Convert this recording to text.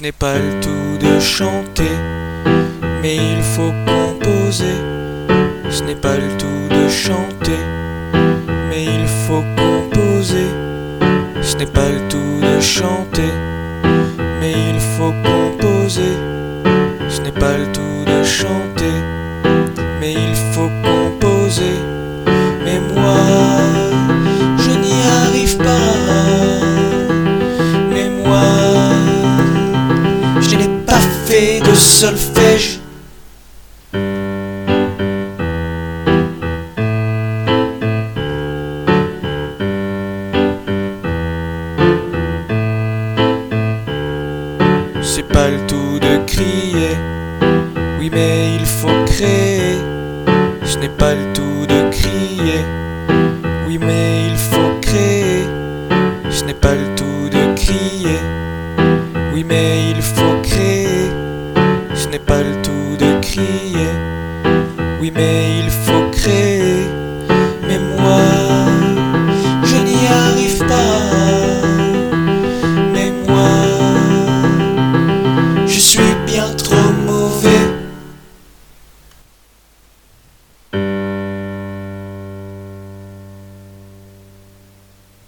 Ce n'est pas le tout de chanter, mais il faut composer. Ce n'est pas le tout de chanter, mais il faut composer. Ce n'est pas le tout de chanter, mais il faut composer. Ce n'est pas le tout de chanter, mais il faut composer. Mais moi, je n'y arrive pas. Mais moi, je n'ai pas fait de solfège. C'est pas le tout de crier, oui mais il faut créer. Ce n'est pas le tout de crier, oui mais il faut créer. Ce n'est pas le tout de crier, oui mais il faut créer. Ce n'est pas le tout de crier, oui mais il faut créer.